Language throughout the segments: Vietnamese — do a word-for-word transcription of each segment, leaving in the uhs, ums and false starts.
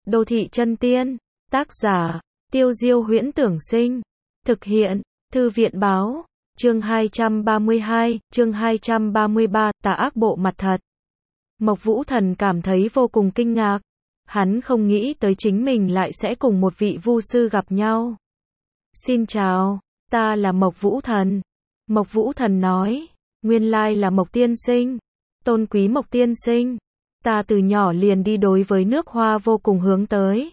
Đô thị chân tiên. Tác giả, Tiêu Diêu Huyễn Tưởng Sinh. Thực hiện, Thư viện Báo. Chương hai trăm ba mươi hai, chương hai trăm ba mươi ba, tà ác bộ mặt thật. Mộc Vũ Thần cảm thấy vô cùng kinh ngạc. Hắn không nghĩ tới chính mình lại sẽ cùng một vị vu sư gặp nhau. Xin chào, ta là Mộc Vũ Thần. Mộc Vũ Thần nói, nguyên lai là Mộc tiên sinh. Tôn quý Mộc tiên sinh. Ta từ nhỏ liền đi đối với nước Hoa vô cùng hướng tới.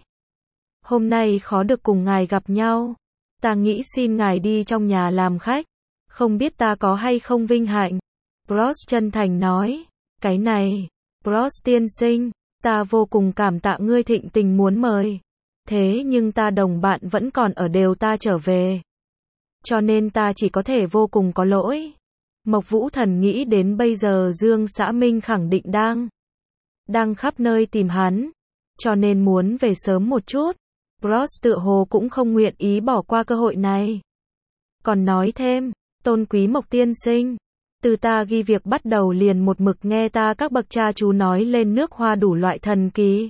Hôm nay khó được cùng ngài gặp nhau. Ta nghĩ xin ngài đi trong nhà làm khách. Không biết ta có hay không vinh hạnh. Bros chân thành nói, cái này, Bros tiên sinh, ta vô cùng cảm tạ ngươi thịnh tình muốn mời. Thế nhưng ta đồng bạn vẫn còn ở đều ta trở về. Cho nên ta chỉ có thể vô cùng có lỗi. Mộc Vũ Thần nghĩ đến bây giờ Dương Xã Minh khẳng định đang đang khắp nơi tìm hắn, cho nên muốn về sớm một chút. Bros tựa hồ cũng không nguyện ý bỏ qua cơ hội này. Còn nói thêm, tôn quý Mộc tiên sinh, từ ta ghi việc bắt đầu liền một mực nghe ta các bậc cha chú nói lên nước Hoa đủ loại thần kỳ.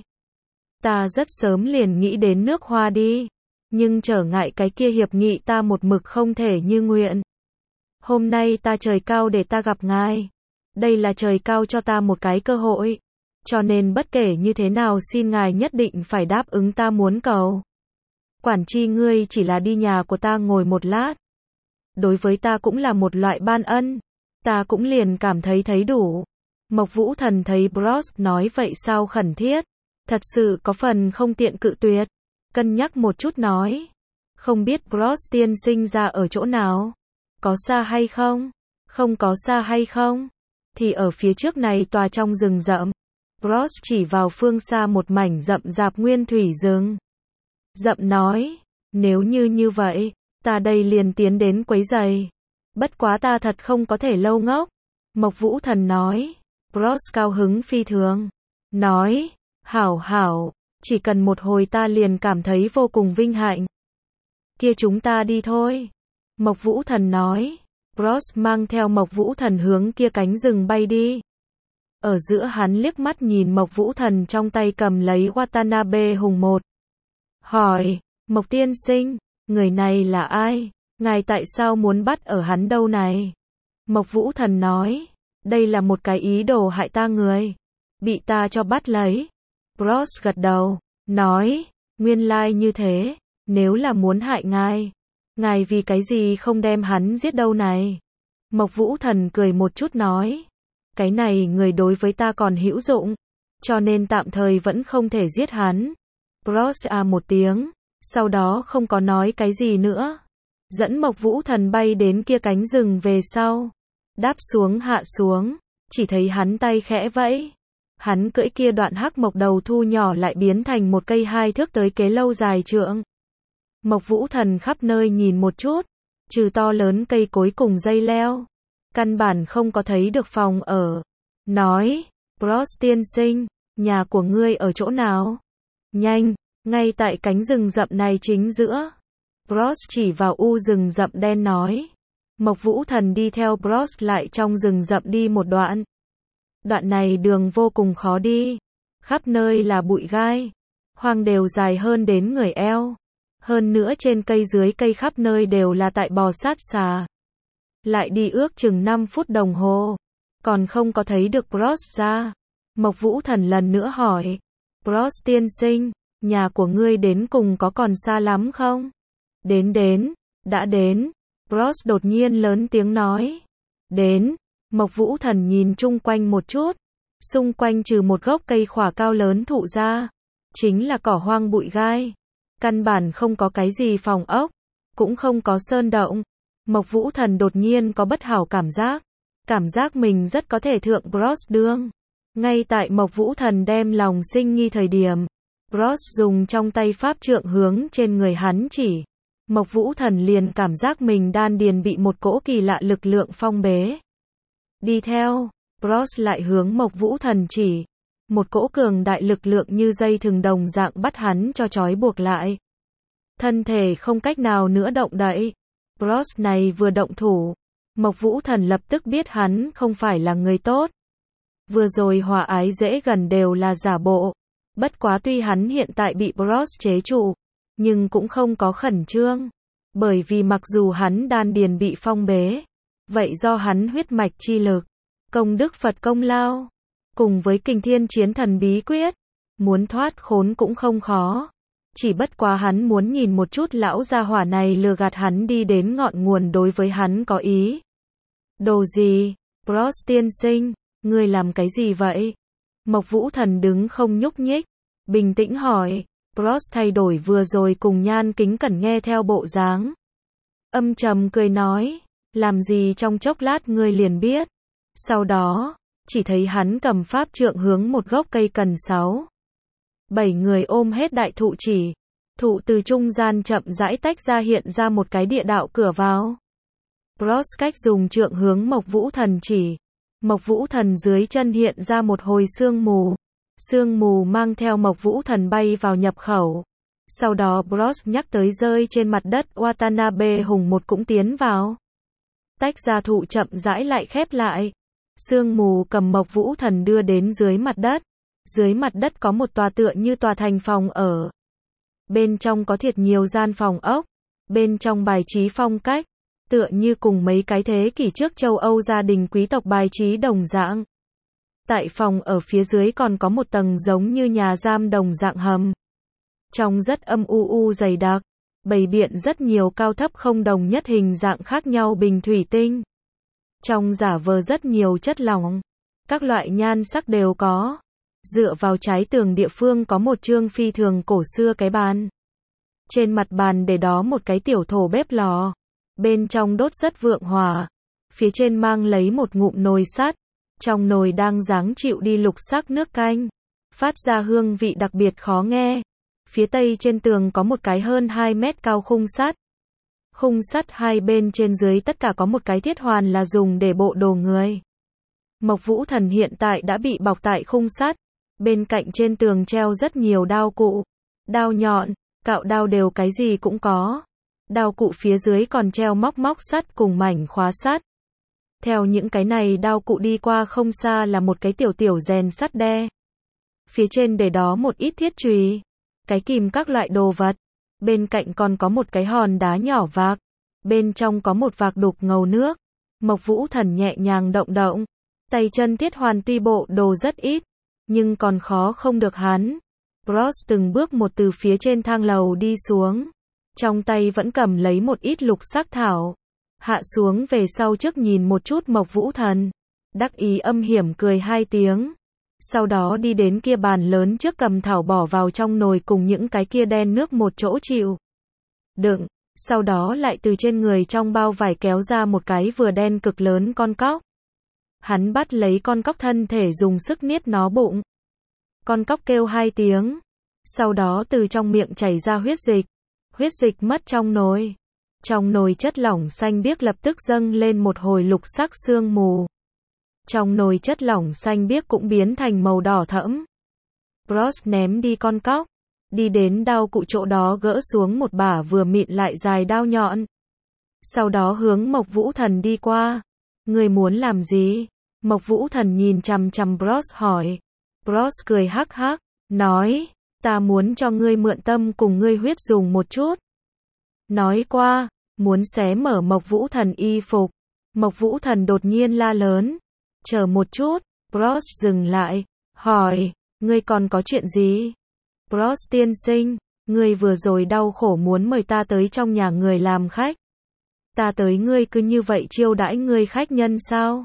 Ta rất sớm liền nghĩ đến nước Hoa đi, nhưng trở ngại cái kia hiệp nghị ta một mực không thể như nguyện. Hôm nay ta trời cao để ta gặp ngài. Đây là trời cao cho ta một cái cơ hội. Cho nên bất kể như thế nào xin ngài nhất định phải đáp ứng ta muốn cầu. Quản chi ngươi chỉ là đi nhà của ta ngồi một lát. Đối với ta cũng là một loại ban ân. Ta cũng liền cảm thấy thấy đủ. Mộc Vũ Thần thấy Bros nói vậy sao khẩn thiết. Thật sự có phần không tiện cự tuyệt. Cân nhắc một chút nói. Không biết Bros tiên sinh ra ở chỗ nào? Có xa hay không? Không có xa hay không? Thì ở phía trước này tòa trong rừng rậm. Bros chỉ vào phương xa một mảnh rậm rạp nguyên thủy rừng. Rậm nói, nếu như như vậy, ta đây liền tiến đến quấy giày. Bất quá ta thật không có thể lâu ngốc. Mộc Vũ Thần nói. Bros cao hứng phi thường. Nói, hảo hảo, chỉ cần một hồi ta liền cảm thấy vô cùng vinh hạnh. Kia chúng ta đi thôi. Mộc Vũ Thần nói. Bros mang theo Mộc Vũ Thần hướng kia cánh rừng bay đi. Ở giữa hắn liếc mắt nhìn Mộc Vũ Thần trong tay cầm lấy Watanabe hùng một. Hỏi, Mộc tiên sinh, người này là ai? Ngài tại sao muốn bắt ở hắn đâu này? Mộc Vũ Thần nói, đây là một cái ý đồ hại ta người. Bị ta cho bắt lấy. Bros gật đầu, nói, nguyên lai như thế, nếu là muốn hại ngài. Ngài vì cái gì không đem hắn giết đâu này? Mộc Vũ Thần cười một chút nói. Cái này người đối với ta còn hữu dụng. Cho nên tạm thời vẫn không thể giết hắn. Bros à một tiếng. Sau đó không có nói cái gì nữa. Dẫn Mộc Vũ Thần bay đến kia cánh rừng về sau. Đáp xuống hạ xuống. Chỉ thấy hắn tay khẽ vẫy. Hắn cưỡi kia đoạn hắc mộc đầu thu nhỏ lại biến thành một cây hai thước tới kế lâu dài trượng. Mộc Vũ Thần khắp nơi nhìn một chút, trừ to lớn cây cối cùng dây leo, căn bản không có thấy được phòng ở. Nói, Bros tiên sinh, nhà của ngươi ở chỗ nào? Nhanh, ngay tại cánh rừng rậm này chính giữa. Bros chỉ vào u rừng rậm đen nói. Mộc Vũ Thần đi theo Bros lại trong rừng rậm đi một đoạn. Đoạn này đường vô cùng khó đi, khắp nơi là bụi gai, hoang đều dài hơn đến người eo. Hơn nữa trên cây dưới cây khắp nơi đều là tại bò sát xà. Lại đi ước chừng năm phút đồng hồ. Còn không có thấy được Bros ra. Mộc Vũ Thần lần nữa hỏi. Bros tiên sinh, nhà của ngươi đến cùng có còn xa lắm không? Đến đến, đã đến. Bros đột nhiên lớn tiếng nói. Đến. Mộc Vũ Thần nhìn chung quanh một chút. Xung quanh trừ một gốc cây khỏa cao lớn thụ ra. Chính là cỏ hoang bụi gai. Căn bản không có cái gì phòng ốc, cũng không có sơn động. Mộc Vũ Thần đột nhiên có bất hảo cảm giác. Cảm giác mình rất có thể thượng Bros đương. Ngay tại Mộc Vũ Thần đem lòng sinh nghi thời điểm, Bros dùng trong tay pháp trượng hướng trên người hắn chỉ. Mộc Vũ Thần liền cảm giác mình đan điền bị một cỗ kỳ lạ lực lượng phong bế. Đi theo, Bros lại hướng Mộc Vũ Thần chỉ. Một cỗ cường đại lực lượng như dây thừng đồng dạng bắt hắn cho trói buộc lại. Thân thể không cách nào nữa động đậy. Bros này vừa động thủ. Mộc Vũ Thần lập tức biết hắn không phải là người tốt. Vừa rồi hòa ái dễ gần đều là giả bộ. Bất quá tuy hắn hiện tại bị Bros chế trụ, nhưng cũng không có khẩn trương. Bởi vì mặc dù hắn đan điền bị phong bế, vậy do hắn huyết mạch chi lực, công đức Phật công lao, cùng với kình thiên chiến thần bí quyết, muốn thoát khốn cũng không khó. Chỉ bất quá hắn muốn nhìn một chút lão gia hỏa này lừa gạt hắn đi đến ngọn nguồn đối với hắn có ý. Đồ gì? Bros tiên sinh, ngươi làm cái gì vậy? Mộc Vũ Thần đứng không nhúc nhích, bình tĩnh hỏi. Bros thay đổi vừa rồi cùng Nhan Kính Cẩn nghe theo bộ dáng. Âm trầm cười nói, làm gì trong chốc lát ngươi liền biết. Sau đó, chỉ thấy hắn cầm pháp trượng hướng một gốc cây cần sáu. Bảy người ôm hết đại thụ chỉ. Thụ từ trung gian chậm rãi tách ra hiện ra một cái địa đạo cửa vào. Bros cách dùng trượng hướng Mộc Vũ Thần chỉ. Mộc Vũ Thần dưới chân hiện ra một hồi sương mù. Sương mù mang theo Mộc Vũ Thần bay vào nhập khẩu. Sau đó Bros nhắc tới rơi trên mặt đất Watanabe hùng một cũng tiến vào. Tách ra thụ chậm rãi lại khép lại. Sương mù cầm Mộc Vũ Thần đưa đến dưới mặt đất. Dưới mặt đất có một tòa tựa như tòa thành phòng ở. Bên trong có thiệt nhiều gian phòng ốc. Bên trong bài trí phong cách, tựa như cùng mấy cái thế kỷ trước châu Âu gia đình quý tộc bài trí đồng dạng. Tại phòng ở phía dưới còn có một tầng giống như nhà giam đồng dạng hầm. Trong rất âm u u dày đặc, bày biện rất nhiều cao thấp không đồng nhất hình dạng khác nhau bình thủy tinh. Trong giả vờ rất nhiều chất lỏng, các loại nhan sắc đều có. Dựa vào trái tường địa phương có một chương phi thường cổ xưa cái bàn. Trên mặt bàn để đó một cái tiểu thổ bếp lò. Bên trong đốt rất vượng hỏa. Phía trên mang lấy một ngụm nồi sắt. Trong nồi đang giáng chịu đi lục sắc nước canh. Phát ra hương vị đặc biệt khó nghe. Phía tây trên tường có một cái hơn hai mét cao khung sắt. Khung sắt hai bên trên dưới tất cả có một cái thiết hoàn là dùng để bộ đồ người. Mộc Vũ Thần hiện tại đã bị bọc tại khung sắt. Bên cạnh trên tường treo rất nhiều đao cụ. Đao nhọn, cạo đao đều cái gì cũng có. Đao cụ phía dưới còn treo móc móc sắt cùng mảnh khóa sắt. Theo những cái này đao cụ đi qua không xa là một cái tiểu tiểu rèn sắt đe. Phía trên để đó một ít thiết chùy, cái kìm các loại đồ vật. Bên cạnh còn có một cái hòn đá nhỏ vạc. Bên trong có một vạc đục ngầu nước. Mộc Vũ Thần nhẹ nhàng động động. Tay chân thiết hoàn tuy bộ đồ rất ít, nhưng còn khó không được hắn. Bros từng bước một từ phía trên thang lầu đi xuống. Trong tay vẫn cầm lấy một ít lục sắc thảo. Hạ xuống về sau trước nhìn một chút Mộc Vũ Thần. Đắc ý âm hiểm cười hai tiếng. Sau đó đi đến kia bàn lớn trước cầm thảo bỏ vào trong nồi cùng những cái kia đen nước một chỗ chịu đựng. Sau đó lại từ trên người trong bao vải kéo ra một cái vừa đen cực lớn con cóc. Hắn bắt lấy con cóc thân thể dùng sức niết nó bụng. Con cóc kêu hai tiếng. Sau đó từ trong miệng chảy ra huyết dịch. Huyết dịch mất trong nồi. Trong nồi chất lỏng xanh biếc lập tức dâng lên một hồi lục sắc sương mù. Trong nồi chất lỏng xanh biếc cũng biến thành màu đỏ thẫm. Bros ném đi con cóc. Đi đến đao cụ chỗ đó gỡ xuống một bả vừa mịn lại dài đao nhọn. Sau đó hướng Mộc Vũ Thần đi qua. Ngươi muốn làm gì? Mộc Vũ Thần nhìn chằm chằm Bros hỏi. Bros cười hắc hắc, nói, ta muốn cho ngươi mượn tâm cùng ngươi huyết dùng một chút. Nói qua, muốn xé mở Mộc Vũ Thần y phục. Mộc Vũ Thần đột nhiên la lớn. Chờ một chút, Bros dừng lại, hỏi, ngươi còn có chuyện gì? Bros tiên sinh, ngươi vừa rồi đau khổ muốn mời ta tới trong nhà người làm khách. Ta tới ngươi cứ như vậy chiêu đãi ngươi khách nhân sao?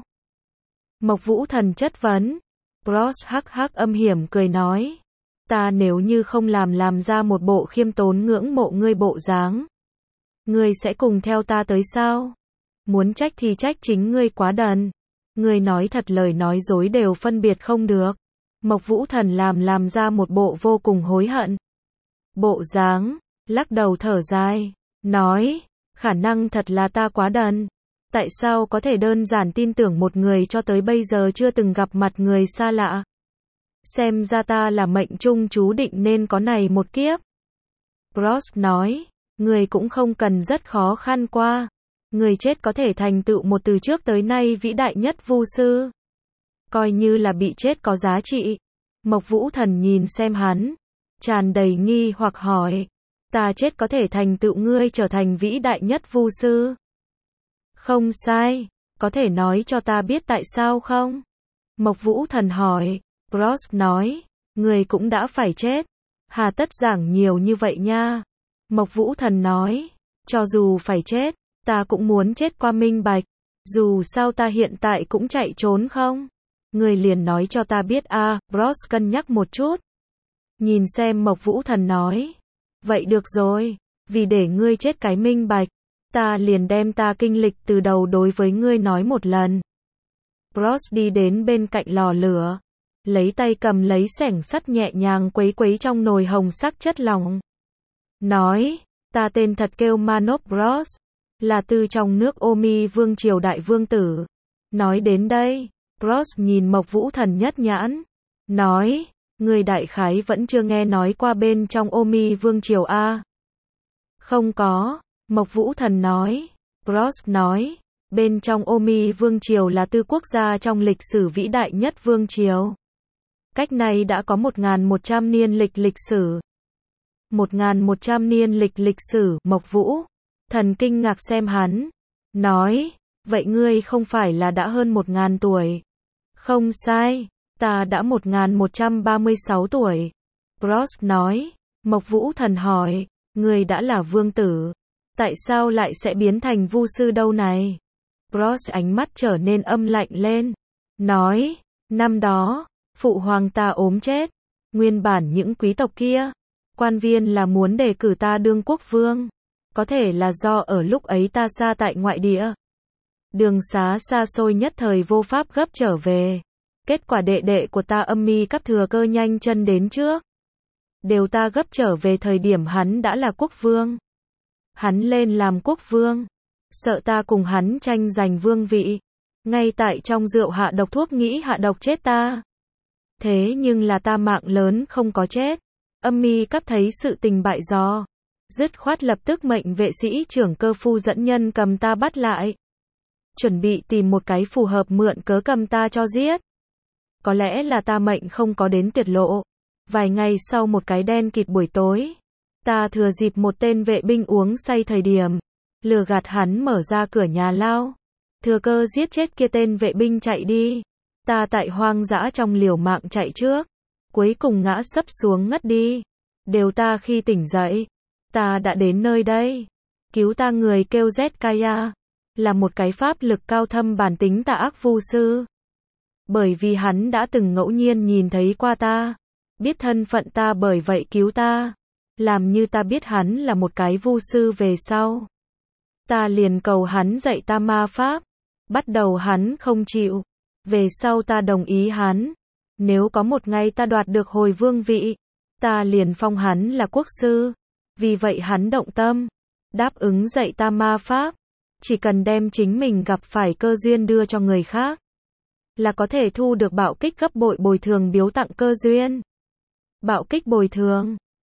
Mộc Vũ Thần chất vấn. Bros hắc hắc âm hiểm cười nói. Ta nếu như không làm làm ra một bộ khiêm tốn ngưỡng mộ ngươi bộ dáng. Ngươi sẽ cùng theo ta tới sao? Muốn trách thì trách chính ngươi quá đần. Ngươi nói thật lời nói dối đều phân biệt không được. Mộc Vũ Thần làm làm ra một bộ vô cùng hối hận. Bộ dáng, lắc đầu thở dài, nói, khả năng thật là ta quá đần. Tại sao có thể đơn giản tin tưởng một người cho tới bây giờ chưa từng gặp mặt người xa lạ? Xem ra ta là mệnh trung chú định nên có này một kiếp. Bros nói, người cũng không cần rất khó khăn qua. Người chết có thể thành tựu một từ trước tới nay vĩ đại nhất vu sư. Coi như là bị chết có giá trị. Mộc Vũ Thần nhìn xem hắn, tràn đầy nghi hoặc hỏi, ta chết có thể thành tựu ngươi trở thành vĩ đại nhất vu sư? Không sai, có thể nói cho ta biết tại sao không? Mộc Vũ Thần hỏi. Gross nói, người cũng đã phải chết, hà tất giảng nhiều như vậy nha. Mộc Vũ Thần nói, cho dù phải chết, ta cũng muốn chết qua minh bạch, dù sao ta hiện tại cũng chạy trốn không? Người liền nói cho ta biết a. À, Gross cân nhắc một chút. Nhìn xem Mộc Vũ Thần nói, vậy được rồi, vì để ngươi chết cái minh bạch, ta liền đem ta kinh lịch từ đầu đối với ngươi nói một lần. Gross đi đến bên cạnh lò lửa, lấy tay cầm lấy xẻng sắt nhẹ nhàng quấy quấy trong nồi hồng sắc chất lỏng. Nói, ta tên thật kêu Manop Gross, là từ trong nước Omi Vương triều đại vương tử. Nói đến đây, Gross nhìn Mộc Vũ Thần nhất nhãn, nói, người đại khái vẫn chưa nghe nói qua bên trong Omi Vương triều a? Không có, Mộc Vũ Thần nói. Gross nói, bên trong Omi Vương triều là tư quốc gia trong lịch sử vĩ đại nhất vương triều. Cách này đã có một nghìn một trăm niên lịch lịch sử. một nghìn một trăm niên lịch lịch sử, Mộc Vũ Thần kinh ngạc xem hắn, nói, vậy ngươi không phải là đã hơn một nghìn tuổi? Không sai, ta đã một nghìn một trăm ba mươi sáu tuổi. Gross nói. Mộc Vũ Thần hỏi, ngươi đã là vương tử, tại sao lại sẽ biến thành vu sư đâu này? Gross ánh mắt trở nên âm lạnh lên, nói, năm đó, phụ hoàng ta ốm chết, nguyên bản những quý tộc kia, quan viên là muốn đề cử ta đương quốc vương, có thể là do ở lúc ấy ta xa tại ngoại địa. Đường xá xa xôi nhất thời vô pháp gấp trở về. Kết quả đệ đệ của ta Âm Mi Cấp thừa cơ nhanh chân đến trước. Đều ta gấp trở về thời điểm hắn đã là quốc vương. Hắn lên làm quốc vương, sợ ta cùng hắn tranh giành vương vị, ngay tại trong rượu hạ độc thuốc nghĩ hạ độc chết ta. Thế nhưng là ta mạng lớn không có chết. Âm Mi Cấp thấy sự tình bại giò, dứt khoát lập tức mệnh vệ sĩ trưởng Cơ Phu dẫn nhân cầm ta bắt lại, chuẩn bị tìm một cái phù hợp mượn cớ cầm ta cho giết. Có lẽ là ta mệnh không có đến tuyệt lộ. Vài ngày sau một cái đen kịt buổi tối, ta thừa dịp một tên vệ binh uống say thời điểm, lừa gạt hắn mở ra cửa nhà lao, thừa cơ giết chết kia tên vệ binh chạy đi. Ta tại hoang dã trong liều mạng chạy trước, cuối cùng ngã sấp xuống ngất đi. Đều ta khi tỉnh dậy, ta đã đến nơi đây. Cứu ta người kêu Zkaya, là một cái pháp lực cao thâm bản tính tà ác vu sư. Bởi vì hắn đã từng ngẫu nhiên nhìn thấy qua ta, biết thân phận ta bởi vậy cứu ta. Làm như ta biết hắn là một cái vu sư về sau, ta liền cầu hắn dạy ta ma pháp. Bắt đầu hắn không chịu, về sau ta đồng ý hắn, nếu có một ngày ta đoạt được hồi vương vị, ta liền phong hắn là quốc sư. Vì vậy hắn động tâm, đáp ứng dạy ta ma pháp, chỉ cần đem chính mình gặp phải cơ duyên đưa cho người khác, là có thể thu được bạo kích gấp bội bồi thường biếu tặng cơ duyên. Bạo kích bồi thường